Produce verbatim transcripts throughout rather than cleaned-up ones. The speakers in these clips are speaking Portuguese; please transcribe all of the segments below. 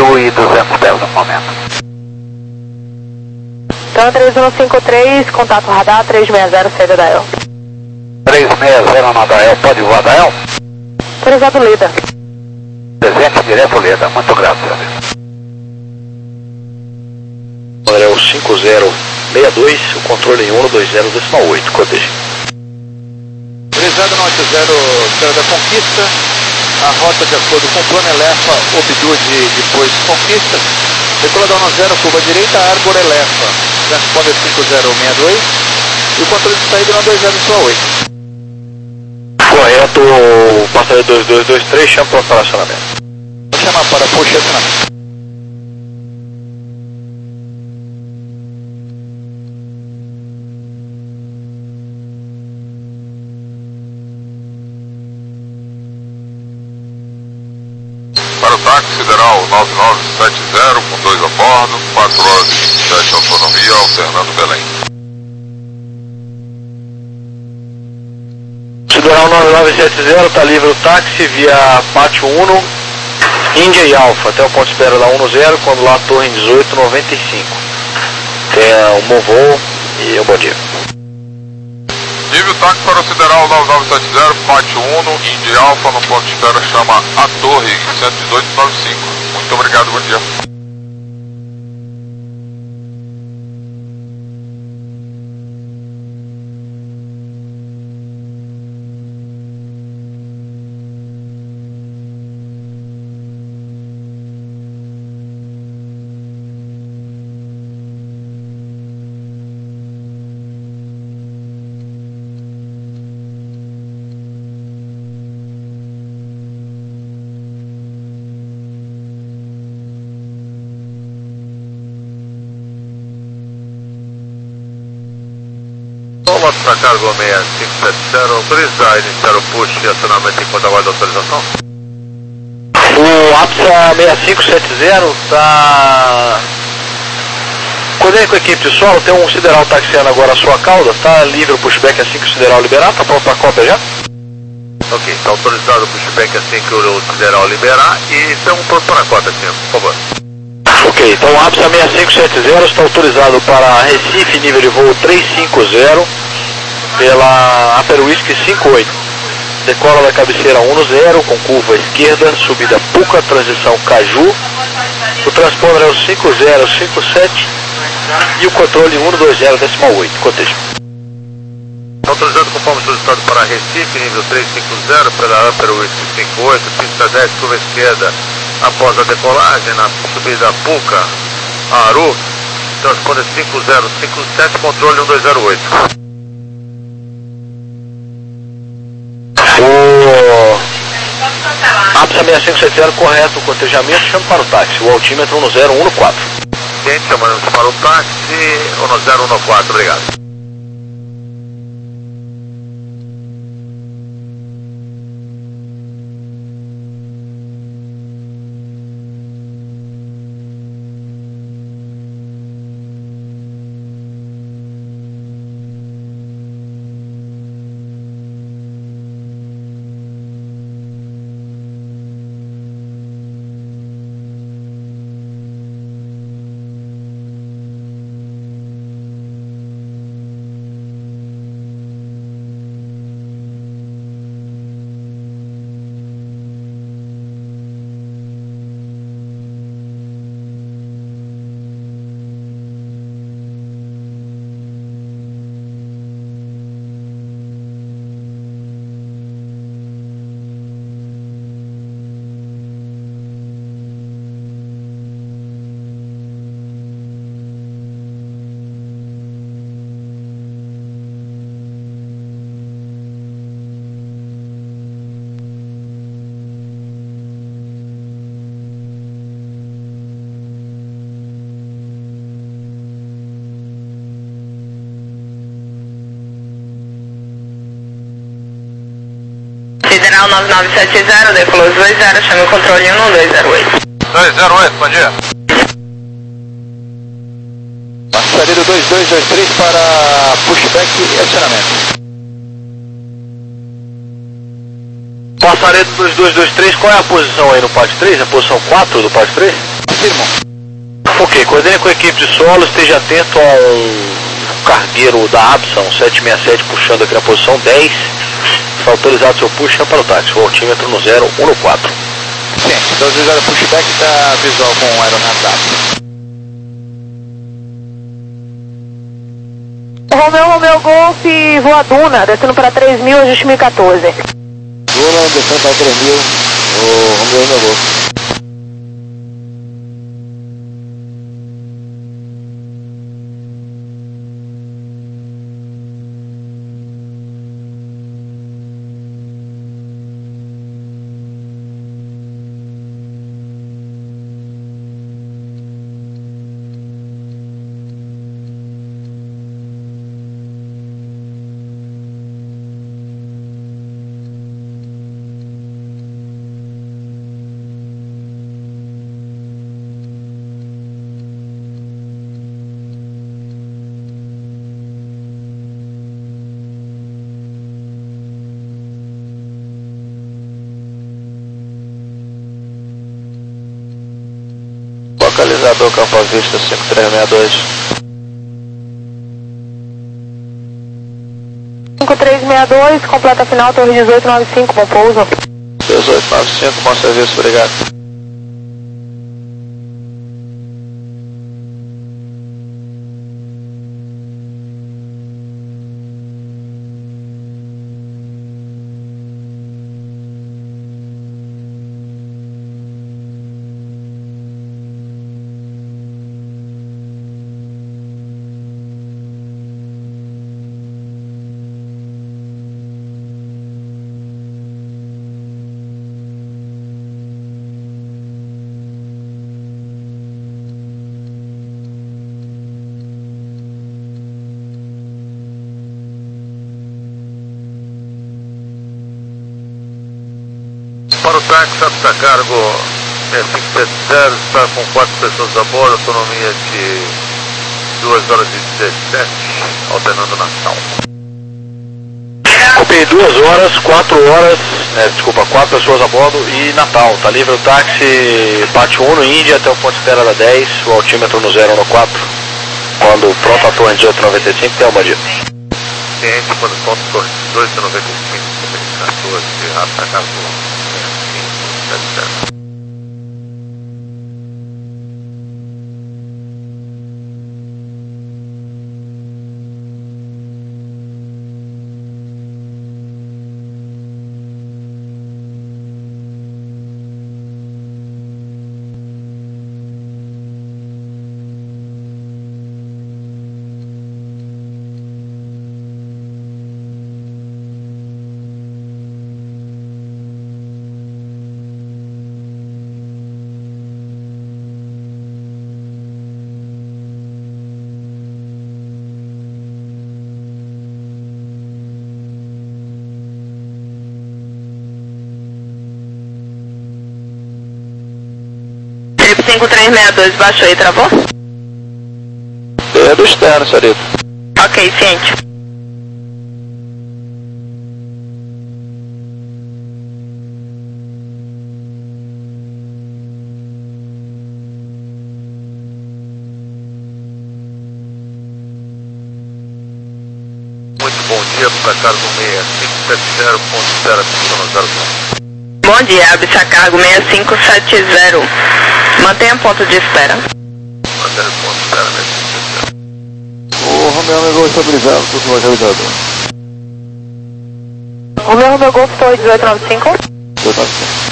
mil e duzentos pés no momento. Então três um cinco três, contato radar três seis zero, saída da El. três seis zero na Dael, pode voar Dael? Autorizado Lida. Presente direto Lida, muito graças. André, o cinco zero seis dois, o controle em um dois zero decimal oito, cortejo. Autorizado norte zero, Serra da Conquista, a rota de acordo com o plano Elefa, Obdude depois Conquista, decolador no zero, curva direita, Arbor Elefa, transponder cinco zero seis dois e o controle de saída no dois zero decimal oito. Correto, passageiro dois dois dois três, chama para operacionamento. Vou chamar para posicionamento. Para o táxi federal nove nove sete zero, com dois a bordo, quatro horas e vinte e sete autonomia, alternando Belém. Federal nove nove sete zero, está livre o táxi via Pátio um, Índia e Alfa, até o ponto de espera da um zero, quando lá Torre dezoito noventa e cinco. Tenha um bom voo e um bom dia. Nível táxi para o Federal nove nove sete zero, Pátio um, Índia e Alfa, no ponto de espera chama A Torre, cento e dezoito noventa e cinco. Muito obrigado, bom dia. Volta para cargo seis cinco sete zero, autorizar iniciar o push e acionamento enquanto aguarda a autorização. O APSA seis cinco sete zero está... Coordene com a equipe de solo, tem um sideral taxiando agora a sua cauda, está livre o pushback assim que o sideral liberar, está pronto para a cópia já? Ok, está autorizado o pushback assim que o sideral liberar e estamos prontos para a cota, senhor, por favor. Ok, então o APSA seis cinco sete zero está autorizado para Recife, nível de voo trezentos e cinquenta, pela Upper Whisky cinco oito. Decola da cabeceira um zero, com curva esquerda, subida Puca, transição Caju. O transponder é o cinco zero cinco sete e o controle um dois zero decimal oito, cotejo. Autorizado conforme solicitado para Recife, nível trezentos e cinquenta, pela Upper Whisky cinco oito, pista dez, curva esquerda. Após a decolagem, na subida Puca, Aru, transponder cinco zero cinco sete, controle um dois zero oito. O APSA seis cinco sete zero correto, o cotejamento, chama para o táxi, o altímetro um zero um quatro. Gente, chamamos para o táxi, um zero um quatro, obrigado. Federal nove nove sete zero, decolou dois zero, chama o controle um dois zero oito. dois zero oito, bom dia. Passaredo dois dois dois três para pushback e acionamento. Passaredo dois dois dois três, qual é a posição aí no Pátio três? A posição quatro do Pátio três? confirmo. Ok, coordene com a equipe de solo, esteja atento ao cargueiro da Absa, um sete seis sete, puxando aqui na posição dez. Está autorizado seu push para o táxi, o altímetro no zero um quatro. Ciente, então autorizado pushback está visual com aeronave da Absa. Romeu, Romeu Golf, voa Duna, descendo para três mil, ajuste mil e quatorze. Duna, descendo para três mil, o Romeu, Romeu Golf. Localizador Campo à Vista cinco três seis dois. cinco três seis dois, completa final, torre dezoito nove cinco, bom pouso. dezoito nove cinco, bom serviço, obrigado. Para o táxi, Absa Cargo seis cinco sete zero, está com quatro pessoas a bordo, autonomia de duas horas e dezessete, alternando Natal. Copiei duas horas, quatro horas, é, desculpa, quatro pessoas a bordo e Natal. Tá livre o táxi Pátio um no Índia até o ponto de espera da dez, o altímetro no zero um quatro. Quando pronto a torre dezoito noventa e cinco, tem uma dia. Ciente, quando pronto a torre dezoito noventa e cinco, quatorze, Absa Cargo seis cinco sete zero. cinco três seis dois, baixou aí, travou? É do externo, senhorita. Ok, ciente. Muito bom dia, Absa Cargo seis cinco sete zero, ponto de espera, pista zero um. Bom dia, Absa Cargo seis cinco sete zero. Mantenha ponto de espera. Mantenha ponto de espera, né? O Romeu Romeu estabilizado, tudo localizado. Romeu Romeu Golf, torre dezoito nove cinco. dezoito nove cinco.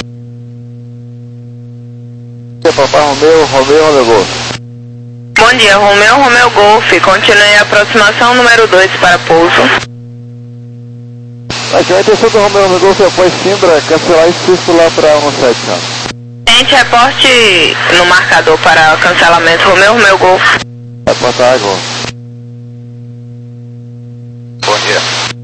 É Papai Romeu, Romeu Romeu Golf. Bom dia, Romeu Romeu Golf, continue a aproximação número dois para pouso. Aqui a intenção do Romeu Romeu Golf após Simbra cancelar esse circo lá para um sete, não. Gente, reporte no marcador para cancelamento, Romeu Romeu Golf. Vai plantar água. Bom dia.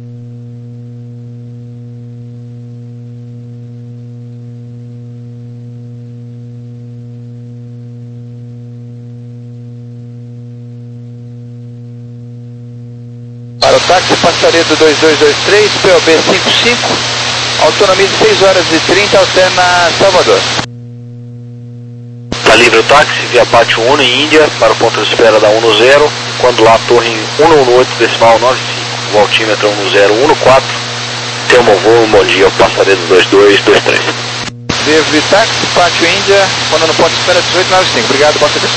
Para o táxi Passaredo dois dois dois três, P O B cinco cinco, autonomia de seis horas e trinta, alterna Salvador. Está livre o táxi via Pátio Uno em Índia para o ponto de espera da um zero, quando lá torre cento e dezenove decimal noventa e cinco, o altímetro um zero um quatro, Telmo voo, bom dia, Passaredo dois dois dois três. Livre táxi, Pátio Índia, quando no ponto de espera dezoito noventa e cinco, obrigado, boa serviço.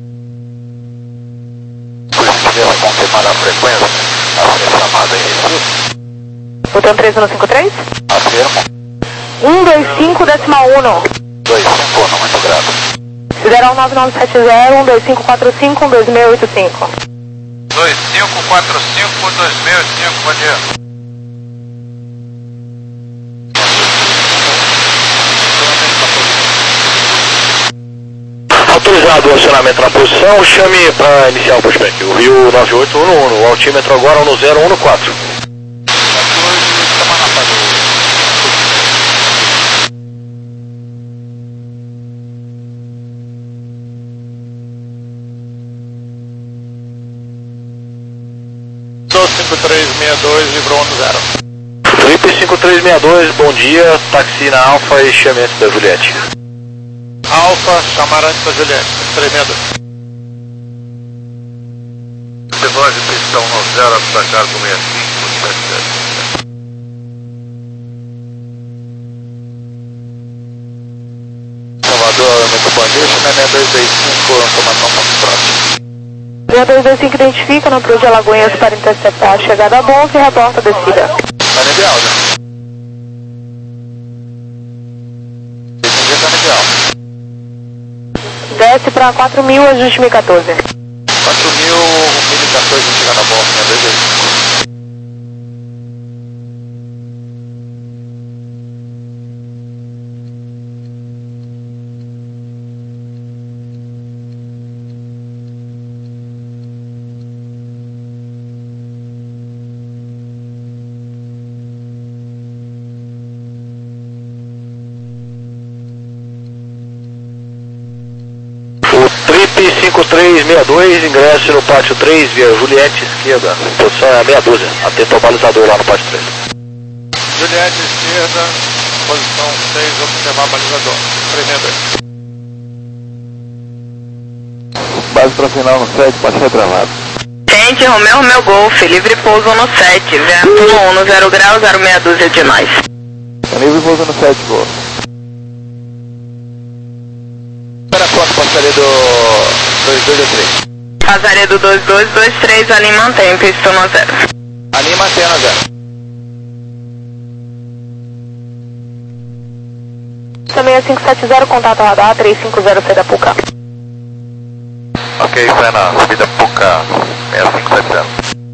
Pela confirmar a frequência, a ser chamada em Recife. Botão três um cinco três? Afirmo. um dois cinco decimal um. dois cinco um, muito grato. Sideral nove nove sete zero, um dois cinco quatro cinco, um dois seis oito cinco. dois cinco quatro cinco, dois seis oito cinco, bom dia. Autorizado o acionamento na posição, chame para iniciar o pushback. O Rio nove oito um um, o altímetro agora um zero um quatro. cinco três seis dois, livrou um zero. Trip cinco três seis dois, bom dia, táxi na Alfa e chame antes da Juliette. Alfa, chamar antes da Juliette, três seis dois. Devoz de pistão no zero, para cargo sessenta e cinco, sete sete. Salvador, muito bom dia, chame seis dois dois cinco, automação ponto próximo. seis dois dois cinco identifica no Cruz de Alagoinhas para interceptar a chegada a Bonf e reporta a descida. Tá no ideal, né? Entendi, tá no ideal. Desce para quatro mil, ajuste mil e quatorze. quatro mil, mil e quatorze, chegar na Bonf, né? dois dois cinco. cinco três seis dois, ingresse no pátio três via Juliette esquerda, posição é a meia dúzia, atento ao balizador lá no pátio três. Juliette esquerda, posição seis, observar balizador, três seis dois. Base para final no sete, pode ser travado. Gente, Romeu, Romeu Golf, livre pouso no sete, vento no um, no zero grau, zero meia dúzia de nós. Livre pouso no sete, boa. Espera quanto, Passaredo dois dois dois três? Passaredo dois dois dois três, ali mantém, pistão no zero. Ali mantém no zero. Também cinco sete zero, contato radar, três cinco zero, C da Puca. Ok, Fena, subida Puca, seis cinco sete zero.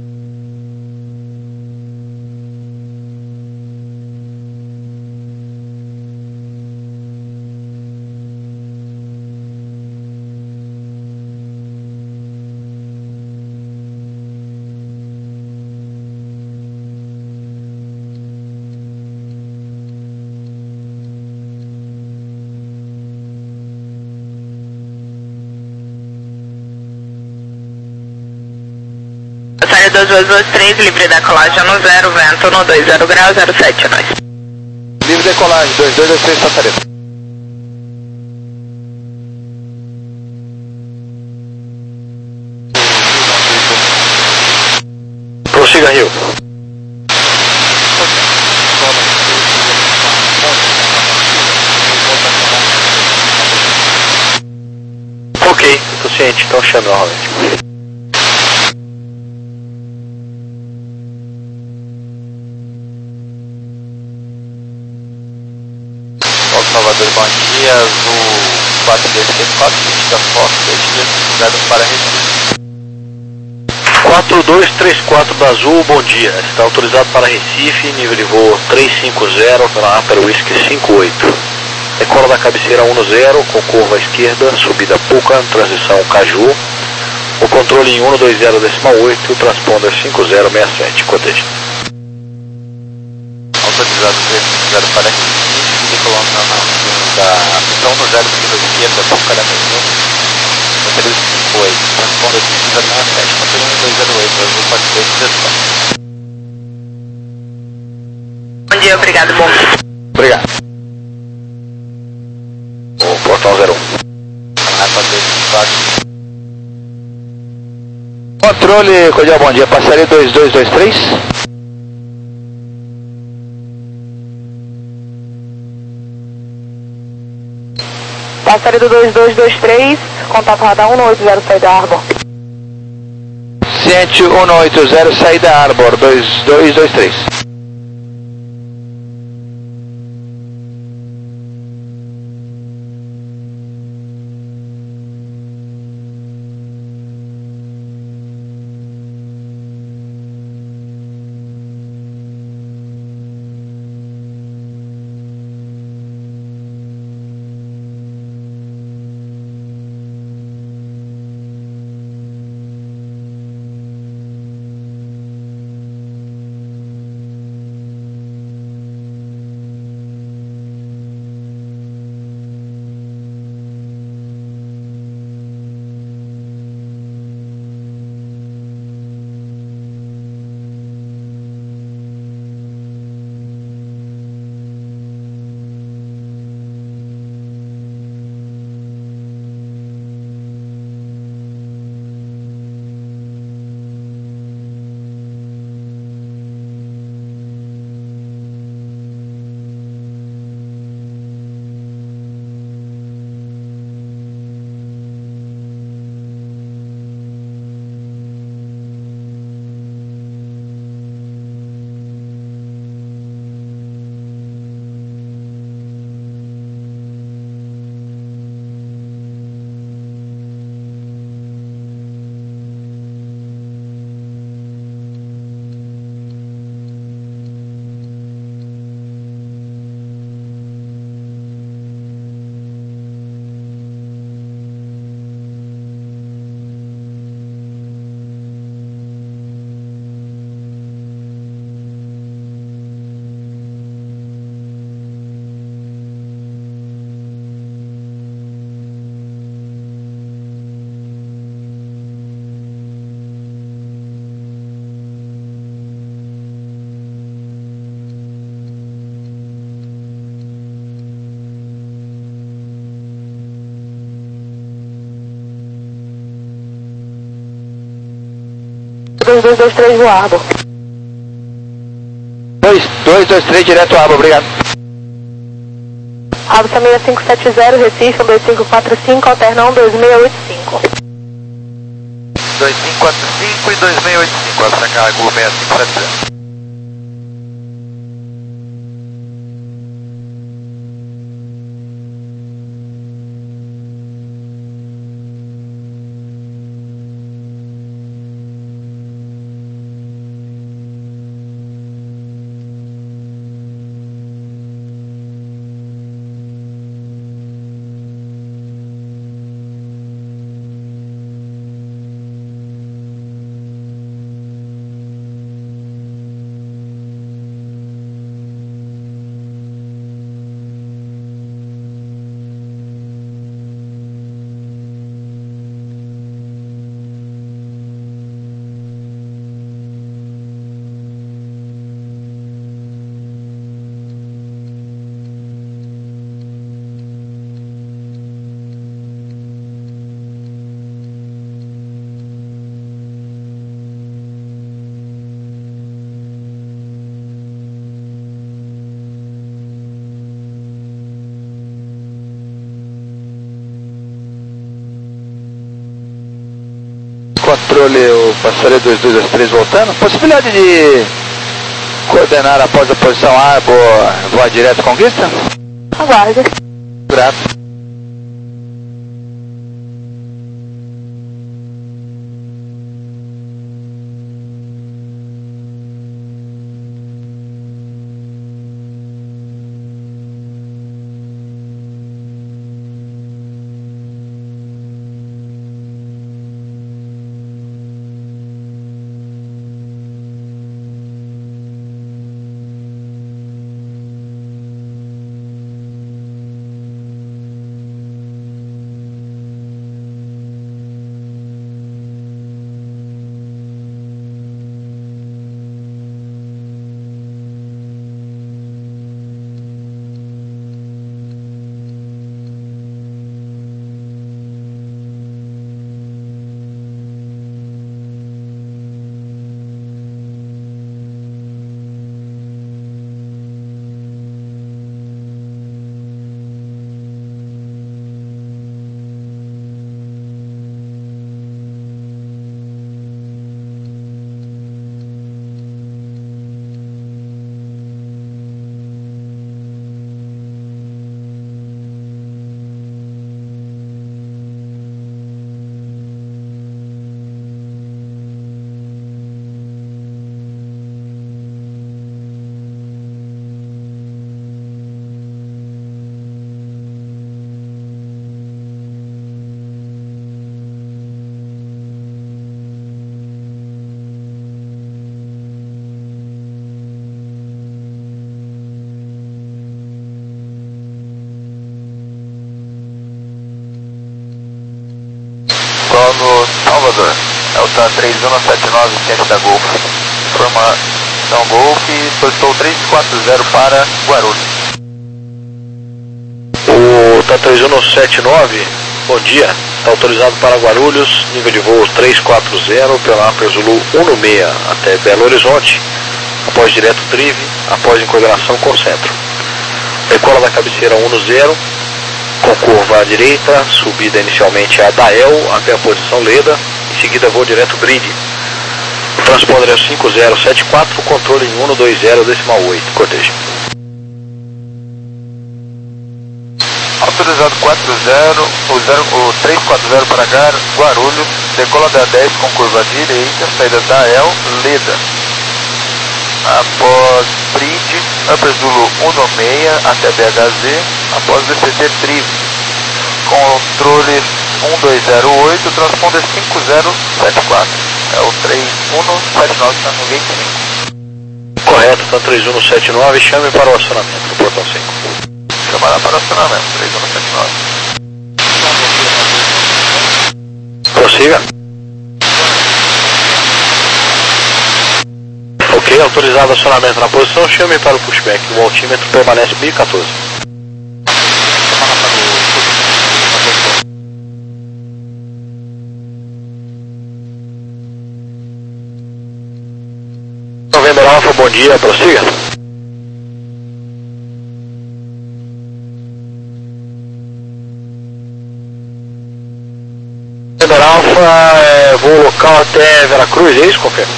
Passaredo dois dois dois três, livre decolagem no zero, vento no dois, zero grau, zero sete, nós. Livre decolagem, dois dois dois três, Passaredo. Prossiga, Rio. Ok, tô ciente, então chame novamente. Salvador, bom dia, Azul quatro dois três quatro, da Fox, desligado para Recife. quatro dois três quatro da Azul, bom dia, está autorizado para Recife, nível de voo três cinco zero, pela Aper Whisky cinco oito. Decola da cabeceira um zero, com curva à esquerda, subida Puca, transição Caju. O controle em um dois zero decimal oito, transponder cinco zero seis sete, coteja. Autorizado três cinco zero para Recife, decolando na da pistão no zero, seguida esquerda, Puca da Caju. Controle cinco oito, transponder cinco zero seis sete, controle um dois zero oito, Azul quatro dois três quatro. Bom dia, obrigado, bom dia. Obrigado. O portão zero um. baixo. Controle, Cordial, bom dia, passaria dois dois dois três. Passaria do dois dois dois três, contato radar um oito zero, saída Arbor. Ciente um oito zero, saída Arbor, dois dois dois três. dois dois dois três, o Arbor. dois dois dois três, direto Arbor, obrigado. Arbor seis cinco sete zero, Recife, um dois cinco quatro cinco, alterna um dois seis oito cinco. dois cinco quatro cinco e dois seis oito cinco, essa cargo seis cinco sete zero. Controle, o passaria dois dois dois três voltando. Possibilidade de coordenar após a posição Arbor, voar direto Conquista? Aguarde. Grato. Salvador, Delta três um sete nove sete da Golf. Informação Golf, solicitou três quatro zero para Guarulhos. O Delta três um sete nove, bom dia, está autorizado para Guarulhos, nível de voo três quatro zero, pela Aper Zulu um seis até Belo Horizonte, após direto Trive, após incorporação com centro. Decola da cabeceira um zero, com curva à direita, subida inicialmente a Dael até a posição Leda, em seguida voo direto Grid. O transponder é cinco zero sete quatro, controle em um dois zero decimal oito, cortejo. Autorizado quatro zero, o, zero, o três quatro zero para Guarulhos, decola da dez com curva à direita, saída da El, Leda. Após Bridge, Upper Zulu um seis até B H Z, após D C T Trive. Controle um dois zero oito, transponder cinco zero sete quatro. É o três um sete nove, está no gate cinco. Correto, está três um sete nove, chame para o acionamento do portão cinco. Chamará para o acionamento, três um sete nove. Prossiga. Ok, autorizado acionamento na posição, chame para o pushback. O altímetro permanece mil e quatorze. November Alpha, bom dia, prossiga. November Alpha, é, voo local até Veracruz, é isso, confirma?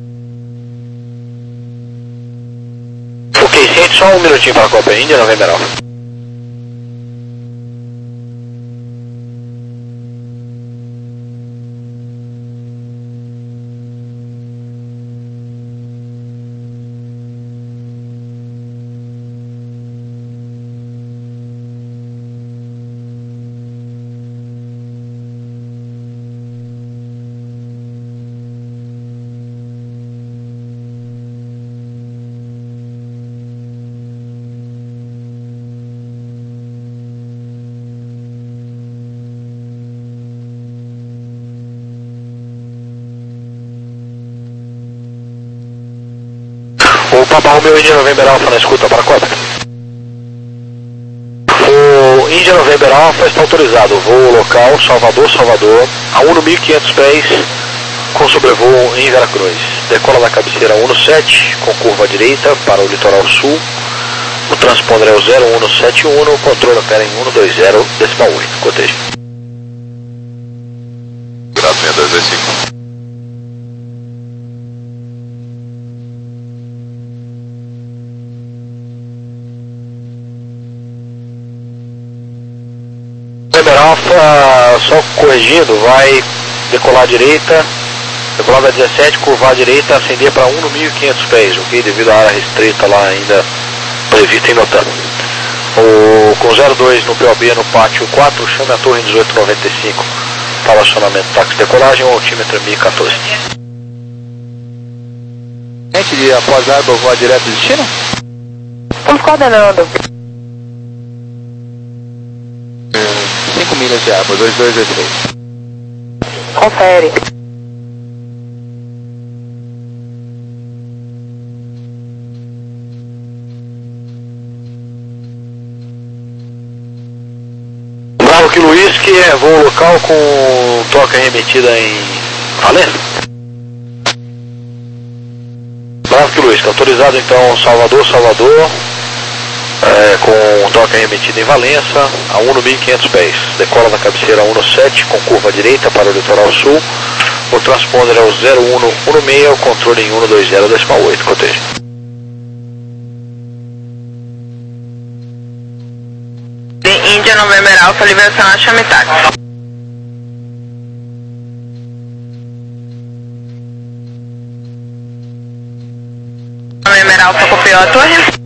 Ok, sente só um minutinho para a Copa Índia, November Alpha. O Papa Romeo India November Alpha na escuta para a Copa. O India November Alpha está autorizado, voo local Salvador, Salvador, a um mil e quinhentos pés, com sobrevoo em Veracruz. Decola da cabeceira um sete, com curva à direita para o litoral sul. O transponder é o zero um sete um, o controle opera em um dois zero decimal oito, cotejo. Grado seis dois dois cinco. November Alpha, só corrigindo, vai decolar à direita, decolar da dezessete, curvar à direita, ascender para um mil e quinhentos pés, ok? Devido à área restrita lá ainda prevista em notando. O, com zero dois no P O B no pátio quatro, chame a torre dezoito noventa e cinco para o acionamento táxi de decolagem, o altímetro mil e quatorze. Gente, de após Arbor, voa direto do destino? Estamos coordenando. cinco milhas de Arbor, dois dois dois três. Confere. Bravo Kilo Whisky, é voo local com toca remetida em Valença. Bravo Kilo Whisky, autorizado então Salvador, Salvador, é, com toca remetida em Valença, a um mil e quinhentos pés. Decola da cabeceira um sete, com curva à direita para o litoral sul. O transponder é o zero um um seis, o controle em um dois zero decimal oito, cotejo. Índia November Alpha, liberação a chame táxi. November Alpha, copiou a torre.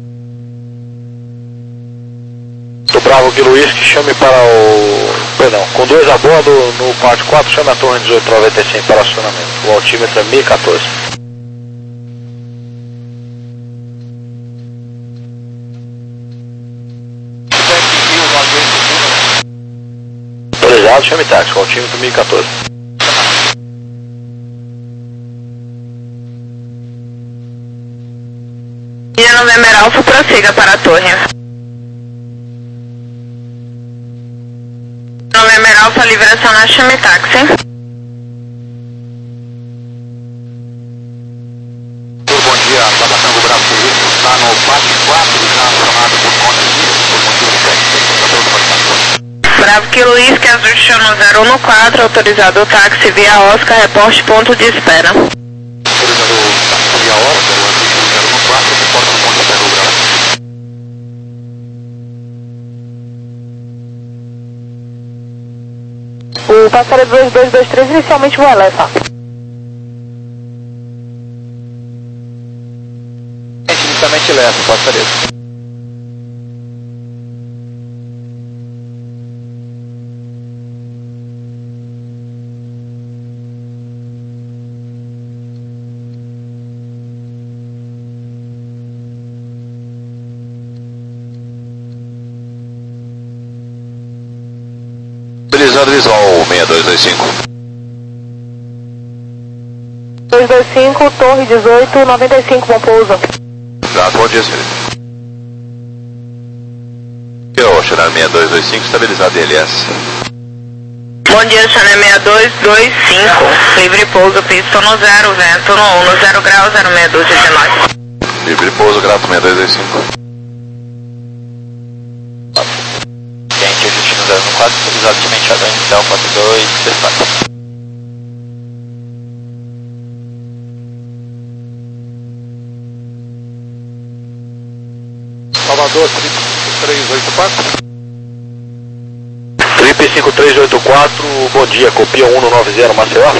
Do Bravo Kilo Whisky, chame para o... Perdão, com dois a bordo no pátio quatro, chame a torre dezoito noventa e cinco para acionamento. O altímetro é mil e quatorze. Autorizado, chame táxi, com altímetro mil e quatorze. November Alpha, prossiga para a torre. November Alpha, liberação na Chame Táxi. Bom dia, Papa Tango Bravo Felipe, está no pátio quatro, já chamado por conta de por motivo técnico. Bravo Kilo Whisky, ajuste no zero um quatro, autorizado o táxi via Oscar, reporte ponto de espera. Autorizado o táxi via Oscar, o ajuste no zero um quatro, reporte ponto de espera, Bravo. O passageiro dois dois dois três inicialmente voa Lefa. Inicialmente Lefa, passageiro. Autorizado visual seis dois dois cinco. dois dois cinco, torre dezoito, noventa e cinco, bom pouso. Exato, bom dia, senhor. Eu, Chanel seis dois dois cinco, estabilizado em L S. Bom dia, Chanel seis dois dois cinco, livre pouso, pista no zero, vento no um, no zero grau, zero seis dois dezenove. Livre pouso, grato seis dois dois cinco. Gente, ajuste no zero um quatro, autorizado de menteada inicial quatro dois três quatro. Salvador, trip cinco três oito quatro. Trip cinco três oito quatro, bom dia, copia um um nove zero, Maceió.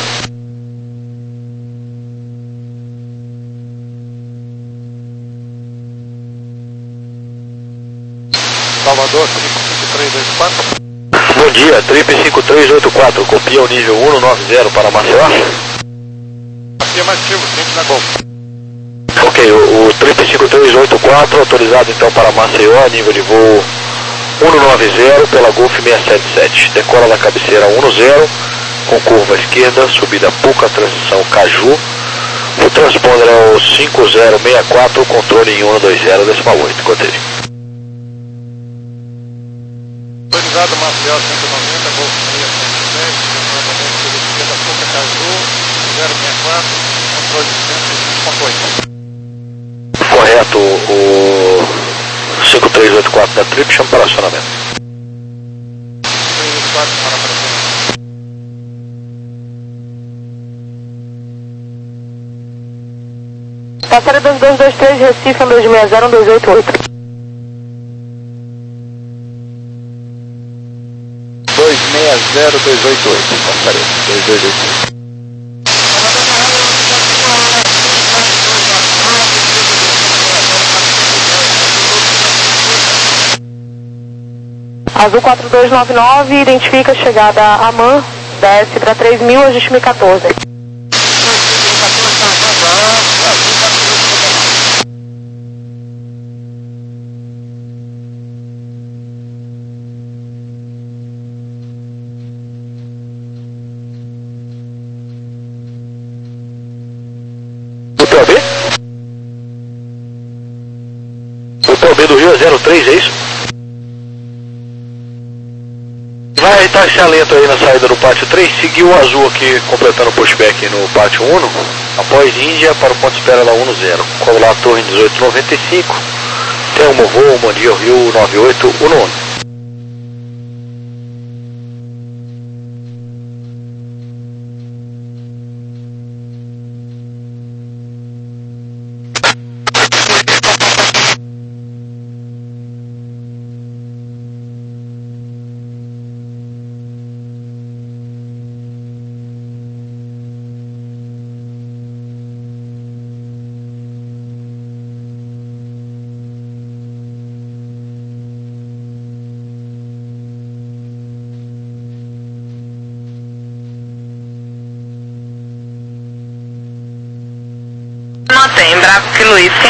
Salvador, trip cinco três oito quatro. Bom dia, trip cinco três oito quatro, copia o nível um um nove zero para Maceió. Afirmativo, sempre na Gol. Ok, o, o trip cinco três oito quatro, autorizado então para Maceió, nível de voo um um nove zero pela Golf seis sete sete. Decola da cabeceira um um zero, com curva esquerda, subida Puca, transição Caju. O transponder é o cinco zero seis quatro, controle em um dois zero, decimal oito, cotejo. Autorizado Maceió cento e noventa, Golf seis sete sete, novamente pela esquerda Puca, Caju, zero seis quatro, controle de cento e vinte ponto oito. Correto, o cinco três oito quatro da Trip, chama para acionamento. Passageiro dois dois dois três, Recife, um dois seis zero, um dois oito oito. dois seis zero dois oito oito, passageiro, dois dois dois três. Azul quatro dois nove nove, identifica a chegada a Aman, desce para três mil, ajuste mil e quatorze. O T O B? O T O B do Rio é zero três, é isso? Vai taxar lento aí na saída do pátio três, seguiu o azul aqui completando o pushback no pátio um, após Índia para o ponto de espera da um zero. Cola lá a torre dezoito noventa e cinco, tem um voo, bom dia, Rio nove oito um um. Mantém, Bravo Kilo Whisky.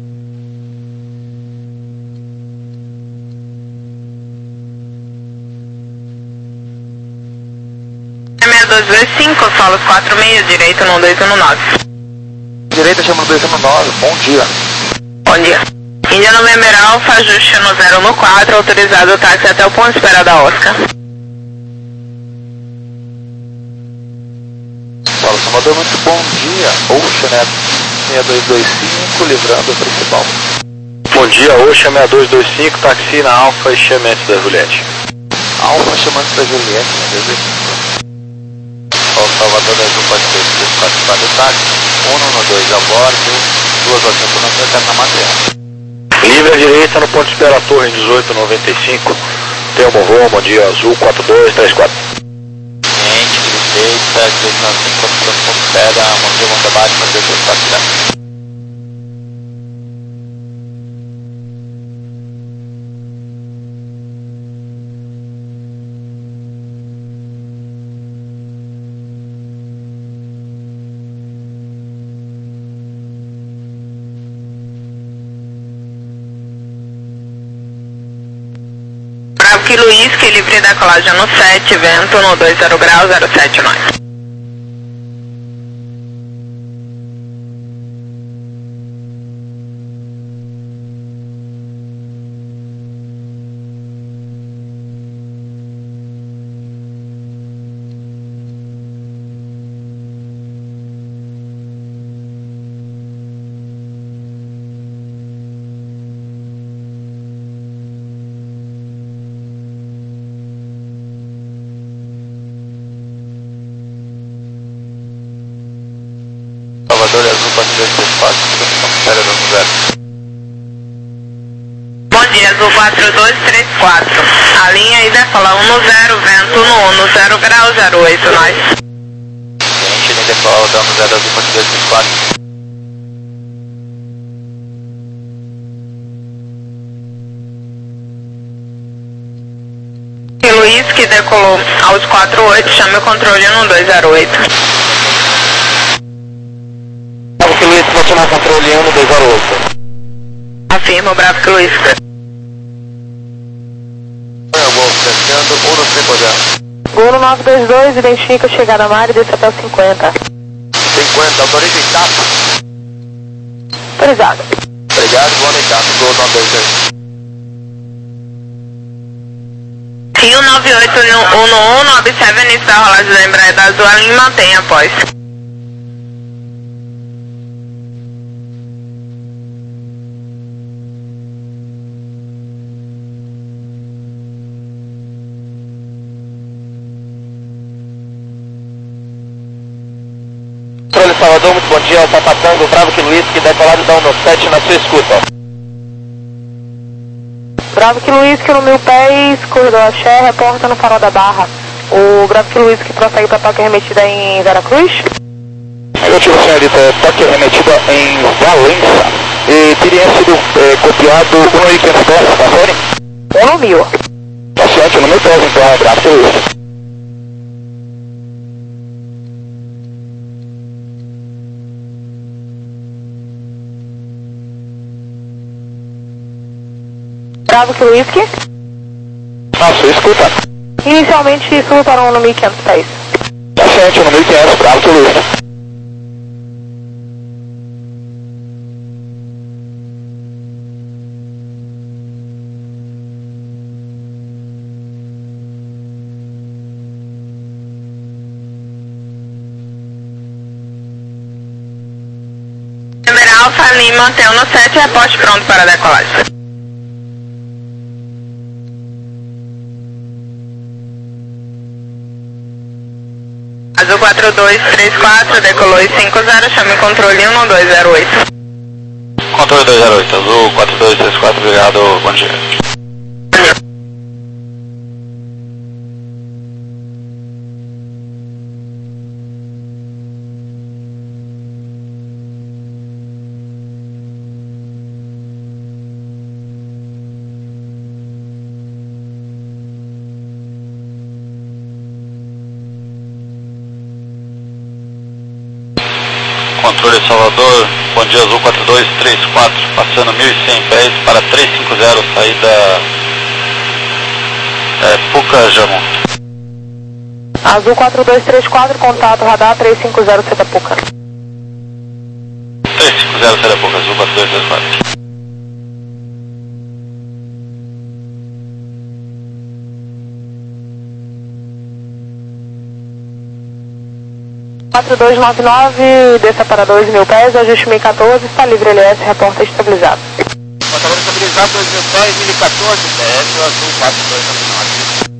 seis dois dois cinco, solos quatro seis, direito no dois um nove. Direita chama dois um nove, bom dia. Bom dia. Índia November Alfa, ajuste no zero no quatro, autorizado o táxi até o ponto de espera da Oscar. Paulo Salvador, muito bom dia. Ocean seis dois dois cinco, livrando o principal. Bom dia, Ocean seis dois dois cinco, taxi na Alfa e chamante da Juliette. Alfa chamando da Juliette, seis dois cinco. Paulo Salvador, Azul quatro dois três quatro para o táxi, um no dois a bordo, duas oitocentos na terra na matéria. Livre à direita no ponto de espera Torre dezoito noventa e cinco, Telmo Roma, bom dia, Azul quatro dois três quatro. Cliente, direita, dezoito noventa e cinco, ponto de espera, montei um debate, mas eu estou aqui. Bravo Luiz, que livre da colagem no sete, vento no dois zero grau, zero sete nove. Salvador Azul quatro dois três quatro, espera no zero. Bom dia, Azul quatro dois três quatro. A linha aí decola um no zero, vento no um no zero grau, zero oito nove. Cliente, linha decola dando zero Azul quatro dois três quatro. E Luiz, que decolou aos quatro oito, chame o controle no dois zero oito. Que Luiz, vai chamar o controle um no dois zero oito. Afirma, Bravo que Luiz. Eu vou descendo, um no cinco zero. Golo nove dois dois, identifica a chegada na área e desce até o cinquenta. cinquenta, autoriza em etapa. Autorizado. Obrigado, boa noite, etapa, Golo nove dois dois. Rio nove oito um no um, não observe início da rolagem da Embraer da Azul, a linha mantém após. Controle Salvador, muito bom dia, Alfa Tango, Bravo que Luiz, que decolado da um no sete na sua escuta. Bravo que Luiz, que no mil pés, corredor Axé, reporta no farol da Barra. O Bravo que Luiz, que prossegue para toque remetida em Veracruz. Negativo, senhorita, toque remetida em Valença. E teria sido é, copiado um mil e quinhentos peças, tá certo? um no mil. Paciente, no mil pés, então, Bravo que Luiz. Bravo que Luiz, que Nossa, escuta. inicialmente suba para um no mil e quinhentos pés. Paciente, no mil e quinhentos, Bravo que Luiz. Número Alfa Lima, mantém no sete, reporte pronto para decolagem. Azul quatro dois três quatro, decolou e cinco zero, chame o controle um no dois zero oito. Controle dois zero oito, Azul quatro dois três quatro, obrigado, bom dia. Controle Salvador, bom dia, Azul quatro dois três quatro, passando mil e cem pés para trezentos e cinquenta, saída é, Puca Jamon. Azul quatro dois três quatro, contato radar trezentos e cinquenta, Seta Puca. trezentos e cinquenta, saída Puca, Azul quatro dois três quatro. Azul quatro dois três quatro, contato radar trezentos e cinquenta, Seta Puca. trezentos e cinquenta, Seta Puca. trezentos e cinquenta, saída Puca. trezentos e cinquenta, saída Puca, Azul quatro dois três quatro. quatro dois nove nove, desça para dois mil pés, ajuste mil e quatorze, está livre L S, reporta estabilizado. Portador estabilizado, dois mil pés, mil e quatorze, P S, o azul quatro dois nove nove.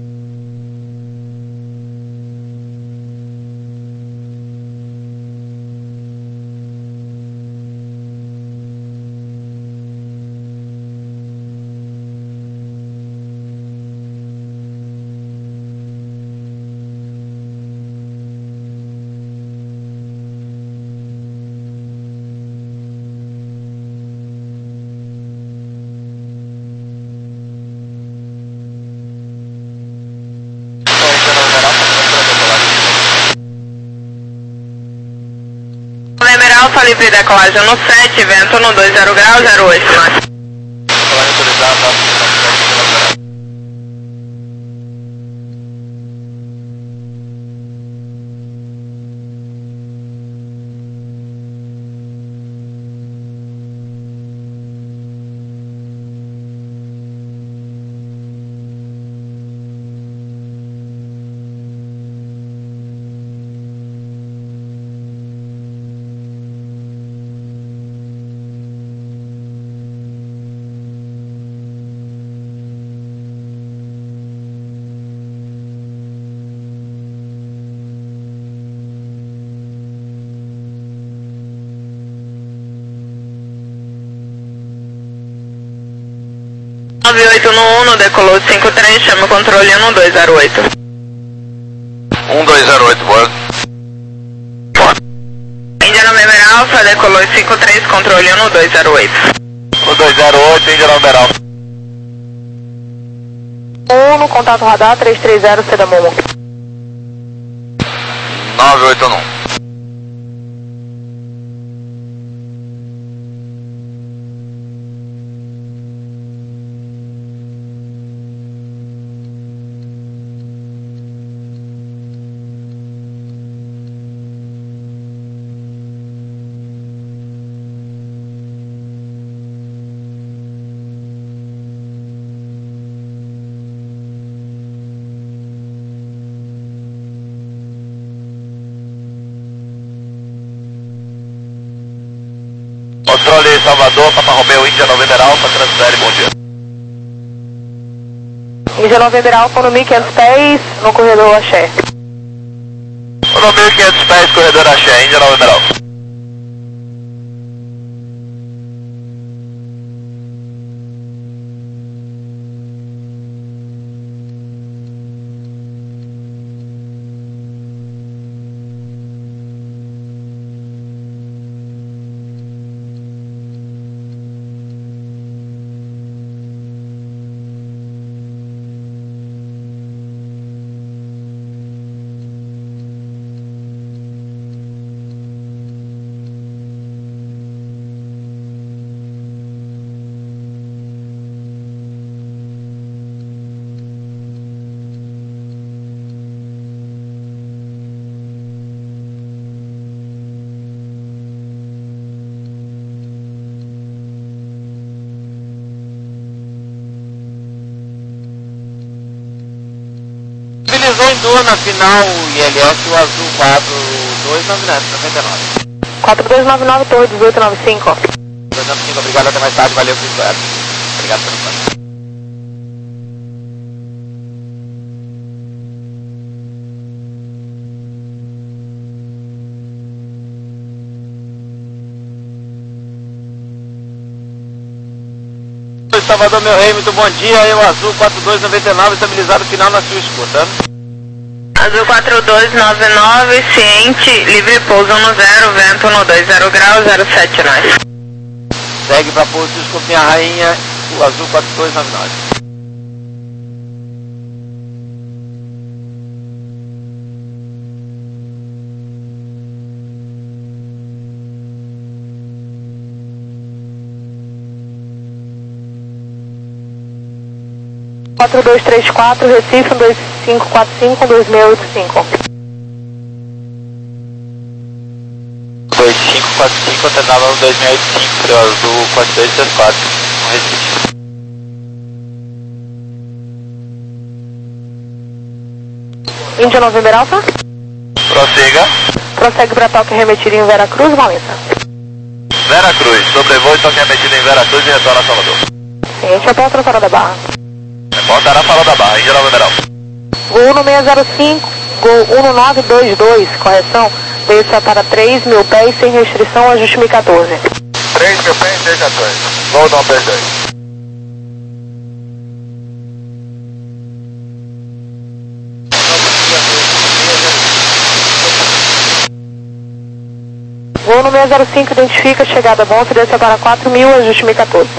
Alfa livre decolagem no sete, vento no dois zero grau, zero oito. Decolagem autorizada, Alfa nove oito no um, decolou cinco três, chama o controle um dois zero oito. um dois zero oito, boa. Índia November Alpha, decolou cinco três, controle um dois zero oito. um dois zero oito, Índia November Alpha. um no contato radar, três três zero, Seda Momo. nove oito um. Controle Salvador, Papa Romeo, Índia November Alpha, transfere, bom dia. Índia November Alpha no mil e quinhentos pés, no corredor Axé. No mil e quinhentos pés, corredor Axé, Índia November Alpha. Estabilizou em duas na final I L S, o azul quatro dois nove nove. quatro dois nove nove, torre dezoito nove cinco. dois nove cinco, obrigado, até mais tarde, valeu, obrigado. Obrigado pelo passo. Salvador, meu rei, muito bom dia. Eu, azul quatro dois nove nove, estabilizado final na sua escuta. Azul quatro dois nove nove, ciente, livre pouso no zero, vento no dois zero grau, zero sete nove. Segue para pouso, desculpe minha rainha, o azul quatro dois nove nove. quatro dois três quatro, Recife, dois cinco quatro cinco, dois seis oito cinco. dois cinco quatro cinco, alternava no dois seis oito cinco, para o azul quatro dois três quatro, no Recife. Índia November Alpha? Prossiga. Prossegue para toque remetido em Veracruz, Malenta. Veracruz, sobrevoo e toque remetido em Veracruz e retorna a Salvador. Ciente, aponta Farol da Barra. Reporta na Farol da Barra, em geral numeral. Gol no seis zero cinco, gol um nove dois dois, correção, desça para três mil pés sem restrição, ajuste mil e quatorze. três mil pés, mil e quatorze. Gol no dois dois. Gol no seis zero cinco, identifica, chegada bom, se desça para quatro mil, ajuste mil e quatorze.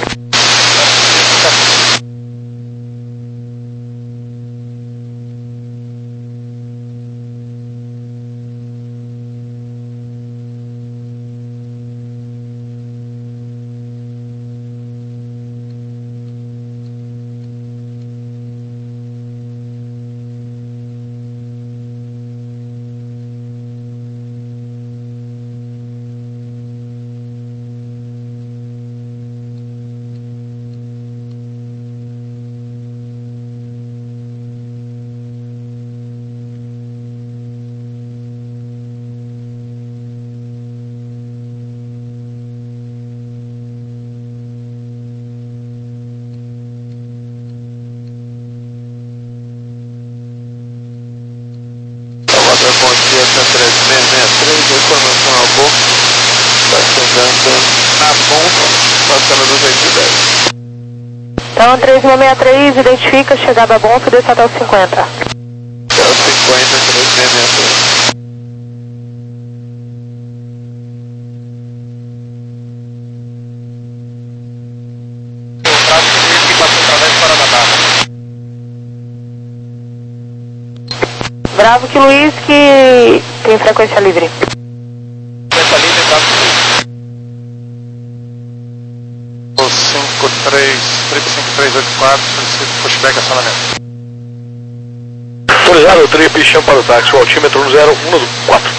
Consciência três seis seis três, informação ao bordo, está chegando na ponta, passando do oito e dez. Então, três mil seis três, identifica, chegada bom, se desça até o cinquenta. Até o cinquenta, três seis seis três. O tráfego que passa através para da Barra. Bravo que Luiz, que tem frequência livre. Frequência livre, Bravo que Luiz. cinco três, triplo cinco três oito quatro, solicito pushback acionamento. Autorizado o trip, chama para o táxi, o altímetro um zero um quatro.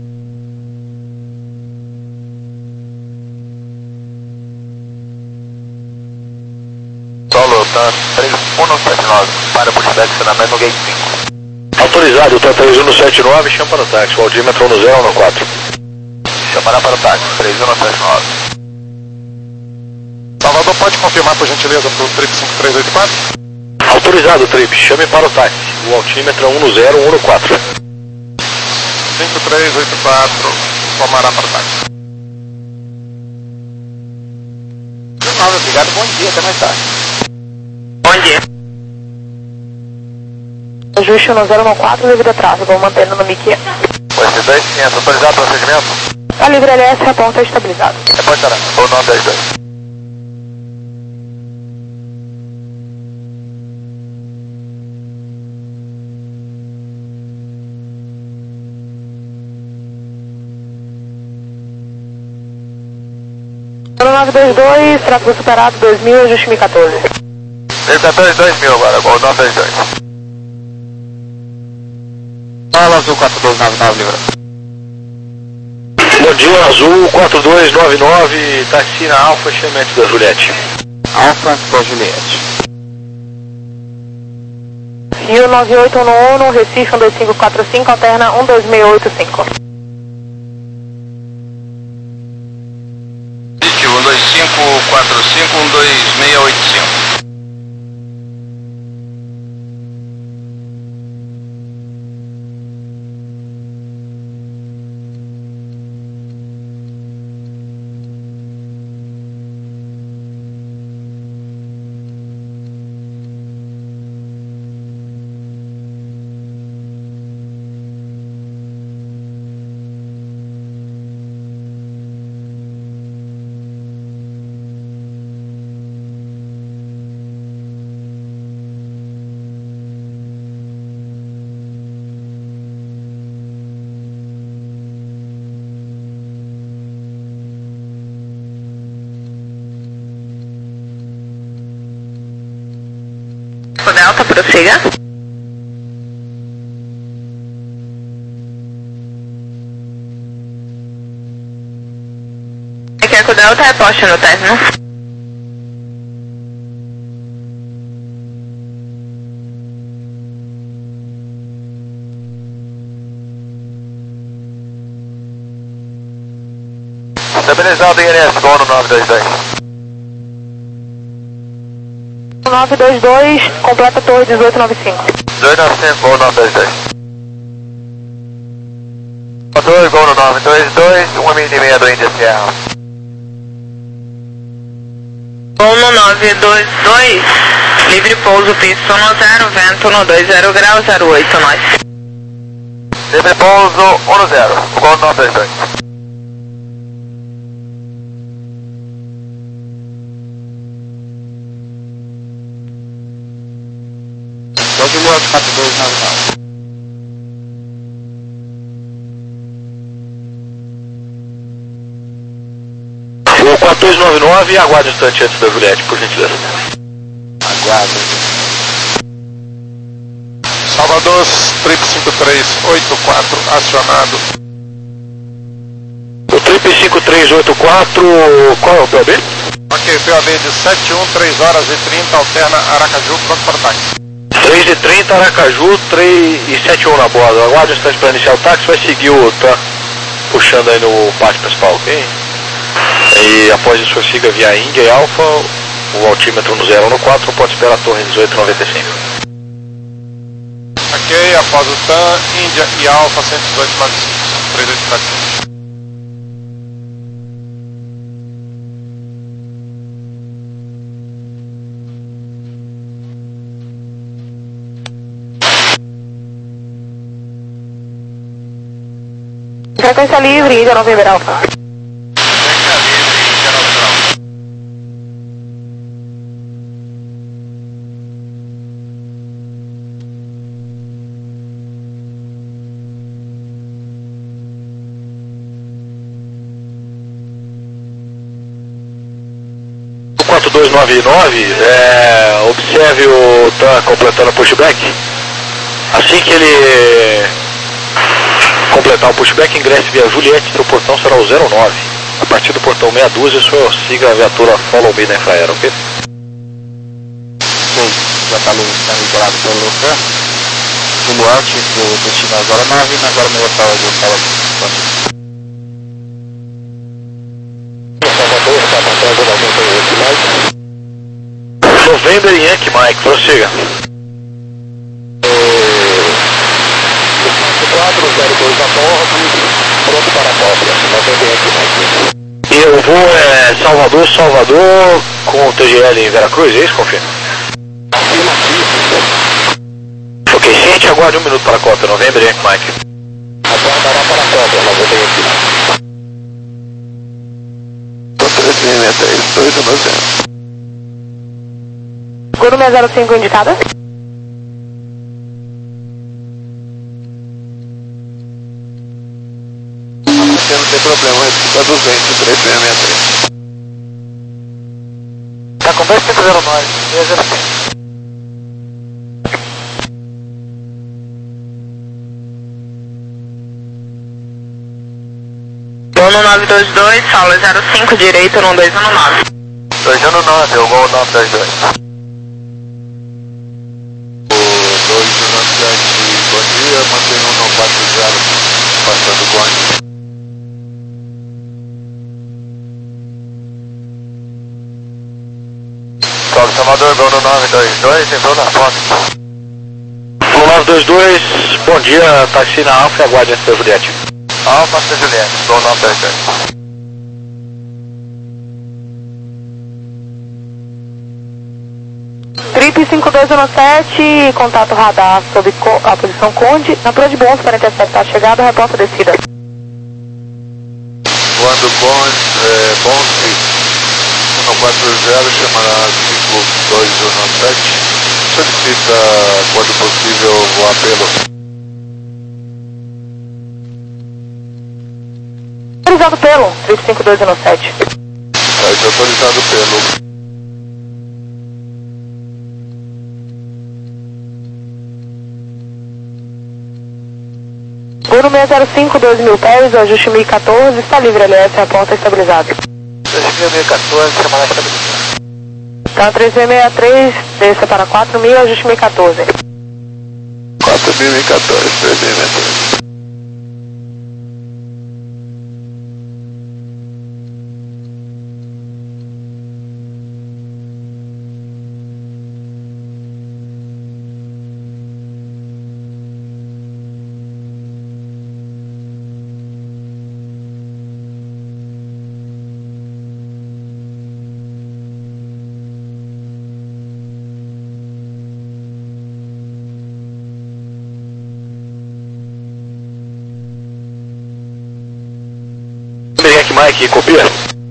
Solo, tá três um sete nove, para pushback acionamento no gate cinco. Autorizado, tá três um sete nove, chama para o táxi, o altímetro um zero um quatro. Chamará para o táxi, três um sete nove. Salvador, pode confirmar por gentileza para o trip cinco três oito quatro? Autorizado, trip, chame para o táxi, o altímetro um zero um quatro. cinco três oito quatro, chamará para o táxi. Obrigado, bom dia, até mais tarde. Bom dia. Ajuste no zero um quatro devido a tráfego, vou mantendo no Mickey. O S dez quinhentos, autorizado para procedimento? Tá livre L S, aponta estabilizado. Reportará, ou não dez dois. nove dois dois, tráfego superado, dois mil, ajuste mil e quatorze. mil e quatorze, dois mil agora, ou não dez dois. Fala, Azul quatro dois nove nove, livre. Bom dia, Azul quatro dois nove nove, táxi na Alfa, chamamento da Juliette. Alfa da Juliette. Rio nove oito um um, Recife um dois cinco quatro cinco, alterna um dois seis oito cinco. um dois cinco quatro cinco, um dois seis oito cinco. Delta, prossiga. Quer que o Delta reposte no término? Estabilizado em I N S, gol no nove dois dois. nove dois dois, completa a torre dezoito noventa e cinco. dezoito noventa e cinco, gol nove dois dois. dois, gol no nove dois dois, uma milha e meia do Índia Sierra. Gol no nove dois dois, livre pouso, pista no zero, vento no dois zero grau, zero oito, nós. Livre pouso, um no zero, gol no nove dois dois. doze mil quatro dois nove nove. O quatro dois nove nove, aguarde um instante antes da Juliette, por gentileza. Aguardo. Salvador, trip cinco três oito quatro, acionado. O trip cinco três oito quatro, qual é o P O B? Ok, P O B de sete um, três horas e trinta, alterna Aracaju, pronto para o táxi. três e trinta, Aracaju, três e setenta e um na borda. Aguarde um instante para iniciar o táxi, vai seguir o tá puxando aí no pátio principal, ok? E após isso siga via Índia e Alfa, o altímetro no zero um no quatro, pode esperar a torre dezoito noventa e cinco. Ok, após o T A M, Índia e Alfa cento e dezoito noventa e cinco, três oito sete. Frequência livre, Índia November Alfa. quatro dois nove nove, é, observe o T A M completando a pushback. Assim que ele completar o pushback, ingresse via Juliette, seu portão será o zero nove. A partir do portão meia dúzia, o senhor siga a viatura Follow Me da Infraero, ok? Ok, já está regulado pelo Lucan. Rumo alto, do destino agora nove, agora meu local de local aqui. November Yankee Mike, prossiga. quatro zero dois a bordo, pronto para a cópia. November Yankee Mike. E o voo é Salvador, Salvador, com o T G L em Veracruz, é isso, confirma? Ok, ciente, aguarde um minuto para a cópia, November Yankee Mike. Aguardará para a cópia, November Yankee Mike. três seis três, oito nove. Guru seis zero cinco indicada. Não tem problema, fica duzentos, três seis seis três. Tá com dois cinco zero nove, seis zero cinco. Gol no nove dois dois, Saulo zero cinco, direito no dois um nove. dois um nove, o gol nove dois dois. dois um sete, bom dia, mantenha um no quatro zero, passando o Conde. Salve Salvador, gol no nove dois dois, entrou na foto. Gol nove dois dois, bom dia, taxi na Alfa e aguarde antes da Juliette. Alfa, C Juliette, gol nove dois dois. Trip cinco dois um sete, contato radar sob a posição Conde, na Pro de Bons, quarenta e sete está chegada, reporta descida. Voando Conde, é, Bonte, um quatro zero, chamará cinco dois um sete, solicita, quando possível, o apelo. Autorizado pelo Trip cinco dois um sete. Está autorizado pelo. Guru seis zero cinco, dois mil pés, ajuste mil e quatorze, está livre L S, a ponta estabilizada. dois mil e quatorze, chamará estabilizada. Então três seis seis três, desça para quatro mil, ajuste mil e quatorze. quatro mil e quatorze, três seis seis três. Mike, copia.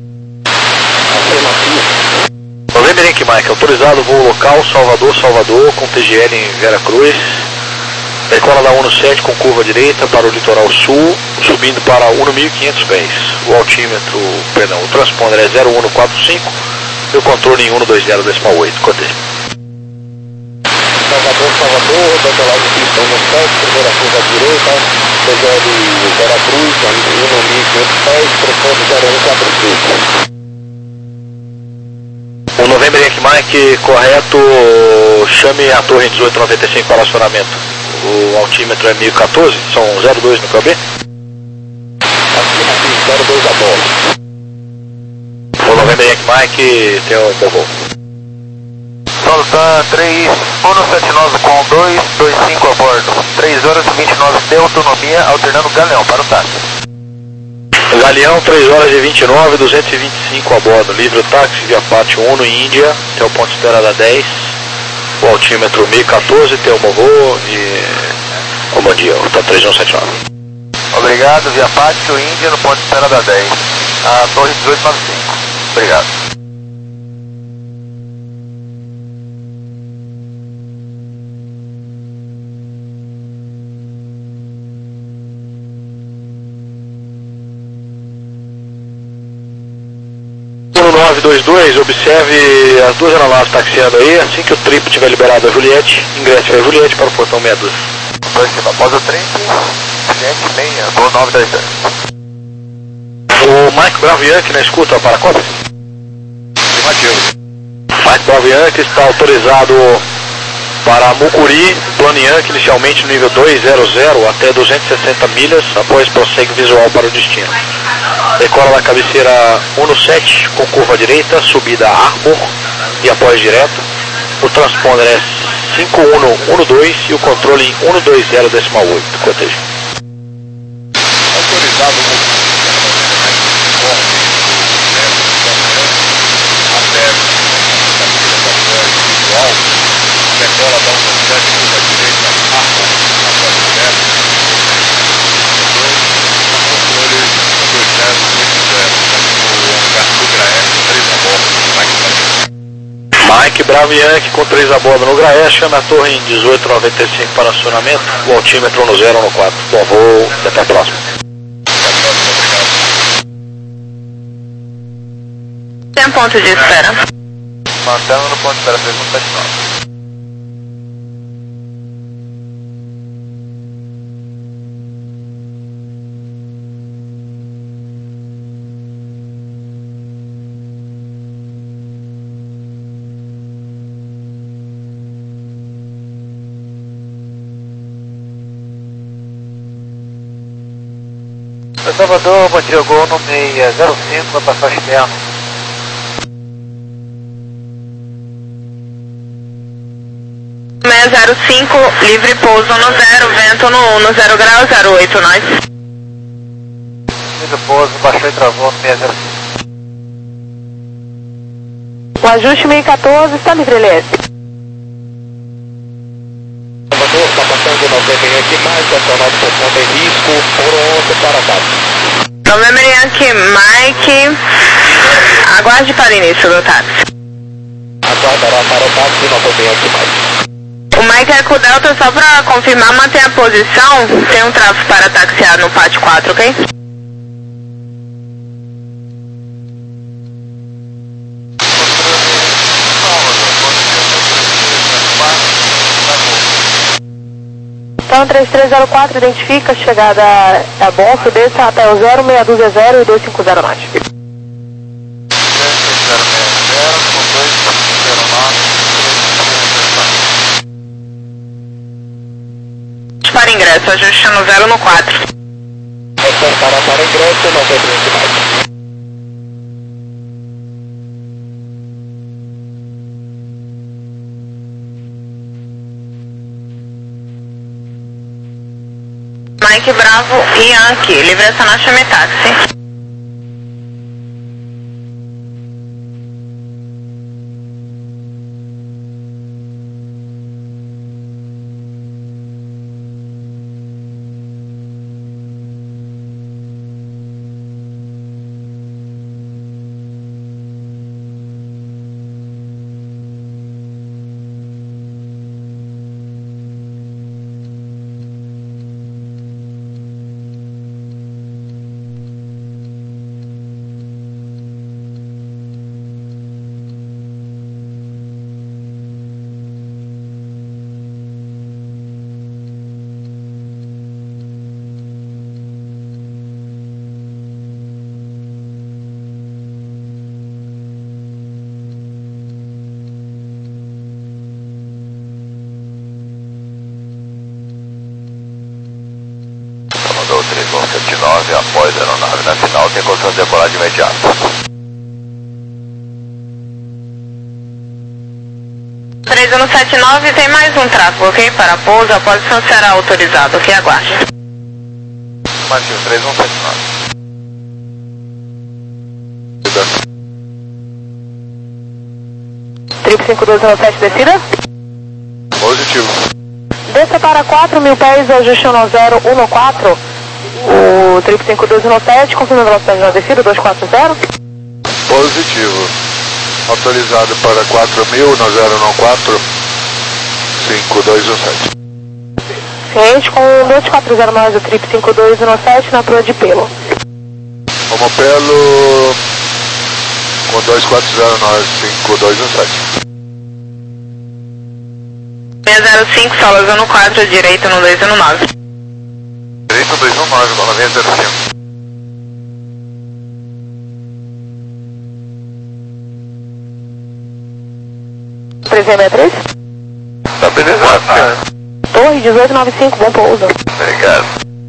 November Yankee Mike, autorizado voo local, Salvador, Salvador, com T G L em Vera Cruz. Decola da um sete com curva direita para o litoral sul, subindo para um mil e quinhentos pés. O altímetro, perdão, o transponder é zero um quatro cinco e o controle em um dois zero decimal oito. Contei. Salvador, Salvador, decolagem pista um sete, primeira curva direita, T G L Vera Cruz, um mil e quinhentos pés, transponder zero um quatro cinco. O November Yankee Mike, correto, chame a torre dezoito noventa e cinco para acionamento. O altímetro é mil e quatorze, são zero dois no Q B. Acima aqui, zero dois a bordo. O November Yankee Mike tem um bom voo. Soltan três um sete nove com dois dois cinco a bordo. três horas e vinte e nove de autonomia, alternando Galeão para o táxi. Galeão, três horas e vinte e nove, duzentos e vinte e cinco a bordo. Livre o táxi via Pátio um no Índia, até o ponto de espera da dez. O altímetro mil e quatorze, tem um bom voo e... Oh, bom dia, tá três um sete nove. Obrigado, via Pátio Índia no ponto de espera da dez. A torre dezoito noventa e cinco. Obrigado. nove dois dois, observe as duas aeronaves taxiando aí. Assim que o trip tiver liberado a Juliette, ingresse a Juliette para o portão sessenta e dois. Após o trip, Juliette meia, voo nove dois dois. O Mike Bravo Yankee na escuta para a cópia? Afirmativo. Mike Bravo Yankee está autorizado para Mucuri, plano Yankee, inicialmente no nível duzentos até duzentas e sessenta milhas, após prossegue visual para o destino. Decola da cabeceira um sete com curva direita, subida Arbor e após direto. O transponder é cinco um um dois e o controle em um dois zero decimal oito. Cotejo. Autorizado decola da um sete curva direita, Arbor, após direto. Controle um dois zero oito zero, o hangar do Graes, três a bordo, Mike Bravo Yankee com três a bordo no Graes, chama a torre em dezoito noventa e cinco para acionamento, o altímetro no zero um quatro. Bom voo e até a próxima. Tem ponto de espera. Mantendo no ponto de espera três um sete nove. Salvador, bom dia, gol no seis zero cinco, vai passar externo. seis zero cinco, livre pouso no zero, vento no um, no zero grau, zero oito, nós. Livre pouso, baixou e travou no seis zero cinco. O ajuste mil e quatorze, está livre L S. Salvador, está passando novembro Yankee Mike, acionado por conta em risco, pronto para táxi. November Yankee Mike, aguarde para início do táxi. Aguardará para o táxi November Yankee Mike. O Mike Eco Delta, só para confirmar, manter a posição, tem um tráfego para taxiar no Pátio quatro, ok? Então três três zero quatro, identifica, chegada a Bonfim, desça até o zero seis dois zero e dois cinco zero nove. Para ingresso, ajuste no zero no quatro. Para para ingresso, não tem frente mais. Mike Bravo e Yankee, livre acionar, chame táxi. nove após a aeronave na final, tem condição de decolar de imediato. três um sete nove, tem mais um tráfego, ok? Para pouso, a posição será autorizada, ok? Aguarde. Martinho, três um sete nove. Trip cinco dois um sete, descida. Positivo. Desça para quatro mil pés, ajuste um zero um quatro. O Trip cinco dois um sete, confirma a velocidade na descida, dois quatro zero. Positivo. Autorizado para quatro mil, no zero um quatro, cinco dois um sete. Ciente com dois quatro zero mais o Trip cinco dois um sete na proa de Pelo. Vamos pelo com dois quatro zero nove, cinco dois um sete. seis zero cinco, solo zero quatro, direito no dois um nove. Direito dois um nove, bola seis zero cinco. três seis três. Tá beleza, cara. Torre dezoito noventa e cinco, bom pouso. Obrigado.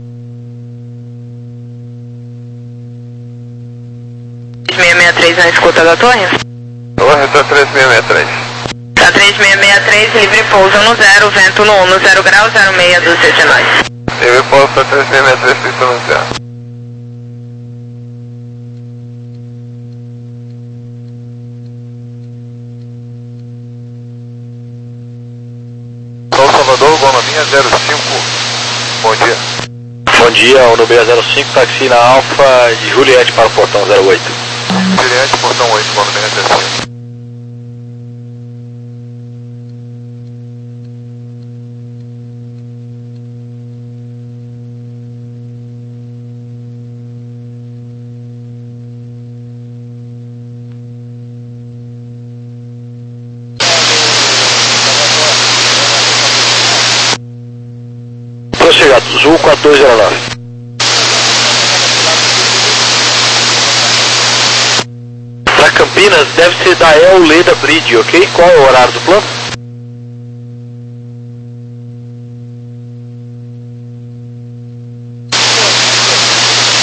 três seis seis três na escuta da torre. Torre, tá três seis seis três. Tá três seis seis três, livre pouso no zero, vento no um, no zero grau, zero seis dúzia de nós. Livre pouso, tá três seis seis três, pista no zero. Sou Salvador, Gonaminha zero cinco. Bom dia. Bom dia, o número zero cinco, táxi na Alfa de Juliette para o portão zero oito. Juliette, portão oito, Gonaminha zero cinco. Chegado, Zul quatro dois zero nove. Para Campinas deve ser da El Leda Bridge, ok? Qual é o horário do plano?